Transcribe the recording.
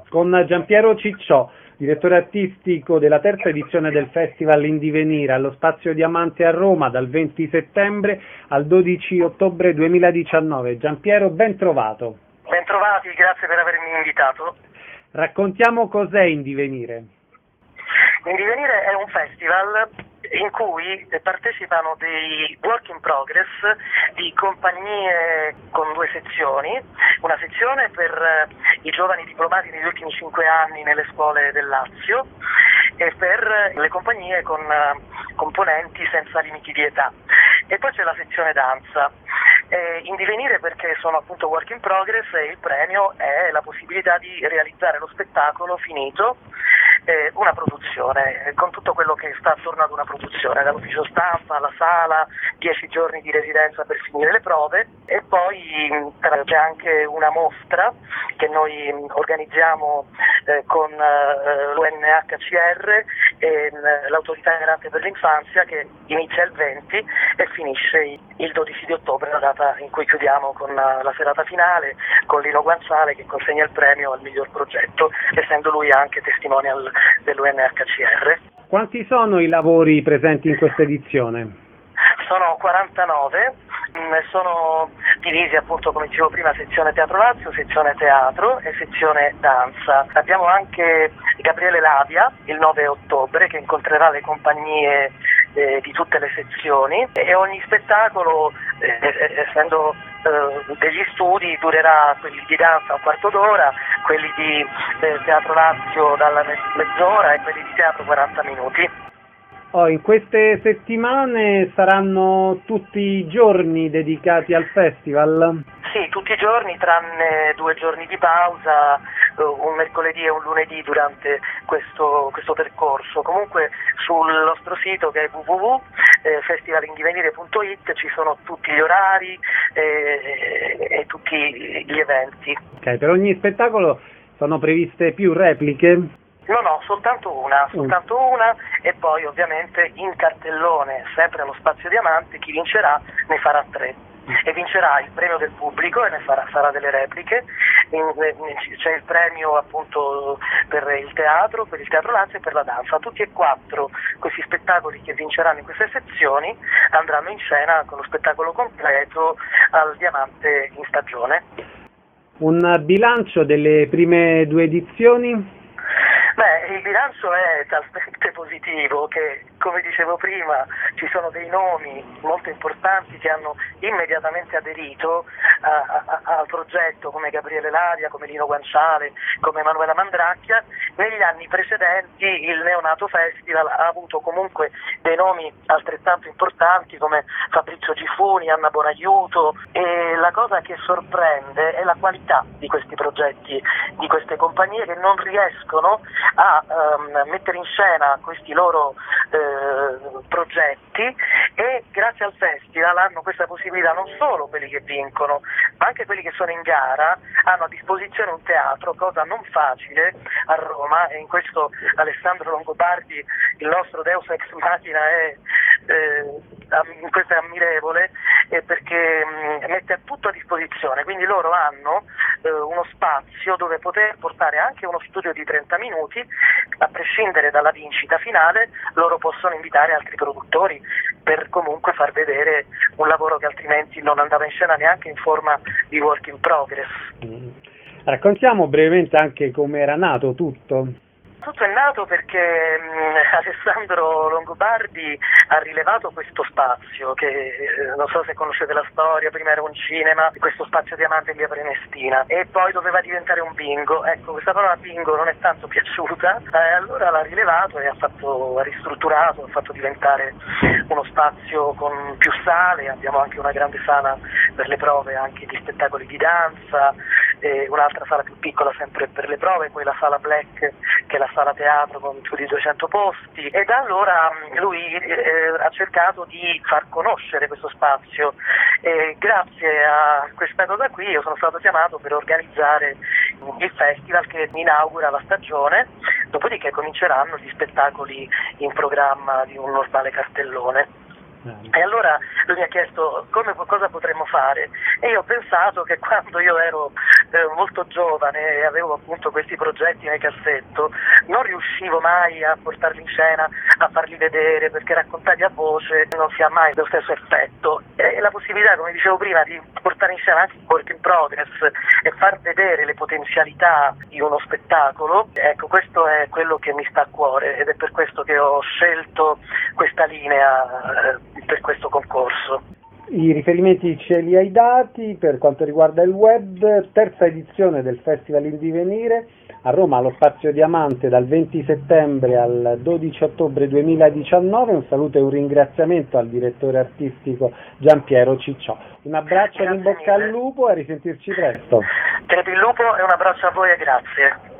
con Giampiero Cicciò, direttore artistico della terza edizione del Festival In Divenire allo Spazio Diamante a Roma dal 20 settembre al 12 ottobre 2019. Giampiero, ben trovato. Bentrovati, grazie per avermi invitato. Raccontiamo cos'è In Divenire. In Divenire è un festival in cui partecipano dei work in progress di compagnie con due sezioni, una sezione per i giovani diplomati negli ultimi 5 anni nelle scuole del Lazio e per le compagnie con componenti senza limiti di età. E poi c'è la sezione danza. In Divenire perché sono appunto work in progress e il premio è la possibilità di realizzare lo spettacolo finito, una produzione, con tutto quello che sta attorno ad una produzione, dall'ufficio stampa, la sala, 10 giorni di residenza per finire le prove e poi c'è anche una mostra che noi organizziamo con l'UNHCR e l'Autorità Garante per l'Infanzia che inizia il 20 e finisce il 12 di ottobre, la data in cui chiudiamo con la serata finale, con Lino Guanciale che consegna il premio al miglior progetto, essendo lui anche testimonial dell'UNHCR. Quanti sono i lavori presenti in questa edizione? Sono 49, sono divisi appunto come dicevo prima sezione Teatro Lazio, sezione teatro e sezione danza. Abbiamo anche Gabriele Lavia il 9 ottobre che incontrerà le compagnie di tutte le sezioni e ogni spettacolo essendo degli studi durerà, quelli di danza un quarto d'ora, quelli di Teatro Lazio dalla mezz'ora e quelli di teatro 40 minuti. In queste settimane saranno tutti i giorni dedicati al festival? Sì, tutti i giorni tranne 2 giorni di pausa, un mercoledì e un lunedì durante questo percorso. Comunque sul nostro sito che è www.festivalindivenire.it ci sono tutti gli orari e tutti gli eventi. Ok, per ogni spettacolo sono previste più repliche? No, soltanto una e poi ovviamente in cartellone, sempre allo Spazio Diamante, chi vincerà ne farà 3 e vincerà il premio del pubblico e ne farà delle repliche. C'è il premio appunto per il teatro Lazio e per la danza. Tutti e 4 questi spettacoli che vinceranno in queste sezioni andranno in scena con lo spettacolo completo al Diamante in stagione. Un bilancio delle prime 2 edizioni? Il bilancio è talmente positivo che, come dicevo prima, ci sono dei nomi molto importanti che hanno immediatamente aderito al progetto, come Gabriele Lavia, come Lino Guanciale, come Emanuela Mandracchia. Negli anni precedenti il Neonato Festival ha avuto comunque dei nomi altrettanto importanti come Fabrizio Gifuni, Anna Bonaiuto, e la cosa che sorprende è la qualità di questi progetti, di queste compagnie che non riescono a mettere in scena questi loro progetti e grazie al festival hanno questa possibilità. Non solo quelli che vincono ma anche quelli che sono in gara hanno a disposizione un teatro, cosa non facile a Roma, e in questo Alessandro Longobardi, il nostro Deus ex machina, questo è ammirevole perché mette tutto a disposizione, quindi loro hanno uno spazio dove poter portare anche uno studio di 30 minuti, a prescindere dalla vincita finale loro possono invitare altri produttori per comunque far vedere un lavoro che altrimenti non andava in scena neanche in forma di work in progress. Raccontiamo brevemente anche come era nato tutto. Tutto è nato perché Alessandro Longobardi ha rilevato questo spazio che non so se conoscete la storia, prima era un cinema, questo Spazio Diamante in via Prenestina e poi doveva diventare un bingo. Ecco, questa parola bingo non è tanto piaciuta, allora l'ha rilevato e ha ristrutturato, ha fatto diventare uno spazio con più sale. Abbiamo anche una grande sala per le prove anche di spettacoli di danza, un'altra sala più piccola sempre per le prove, poi la sala Black che è la sala teatro con più di 200 posti, e da allora lui ha cercato di far conoscere questo spazio e grazie a questa cosa qui io sono stato chiamato per organizzare il festival che inaugura la stagione, dopodiché cominceranno gli spettacoli in programma di un normale cartellone. E allora lui mi ha chiesto cosa potremmo fare, e io ho pensato che quando io ero molto giovane e avevo appunto questi progetti nel cassetto, non riuscivo mai a portarli in scena, a farli vedere, perché raccontati a voce non si ha mai lo stesso effetto, e la possibilità, come dicevo prima, di portare in scena anche un work in progress e far vedere le potenzialità di uno spettacolo, ecco, questo è quello che mi sta a cuore, ed è per questo che ho scelto questa linea per questo concorso. I riferimenti ce li hai dati per quanto riguarda il web. Terza edizione del Festival in Divenire a Roma allo Spazio Diamante dal 20 settembre al 12 ottobre 2019. Un saluto e un ringraziamento al direttore artistico Giampiero Cicciò. Un abbraccio e in bocca al lupo e a risentirci presto. Crepi il lupo e un abbraccio a voi e grazie.